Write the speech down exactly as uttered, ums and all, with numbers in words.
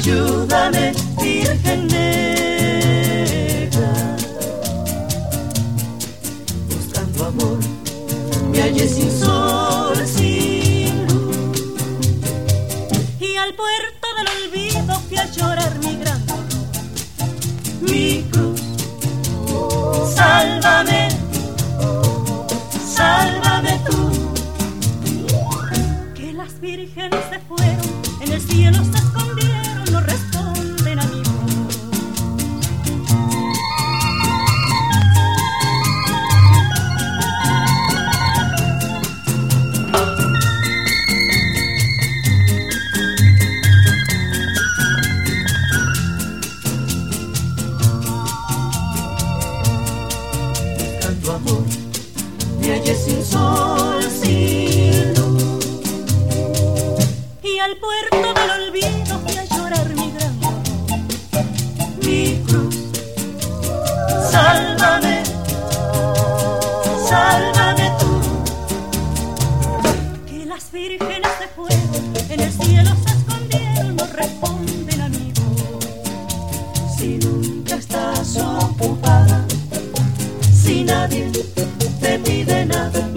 ayúdame, Virgen negra. Buscando amor, me hallé sin sol, sin luz, y al puerto del olvido fui a llorar mi gran dolor. Mi cruz, sálvame, sálvame tú. Que las vírgenes se fueron, en el cielo se escondieron, no responden a mi voz. Buscando amor, me hallé sin sol, sin luz, Y al puerto del olvido fui a llorar mi gran dolor. mi cruz, sálvame, sálvame tú. Que las vírgenes se fueron, en el cielo se escondieron, no responden a mi voz. Si nunca estás ocupada, si nadie te pide nada,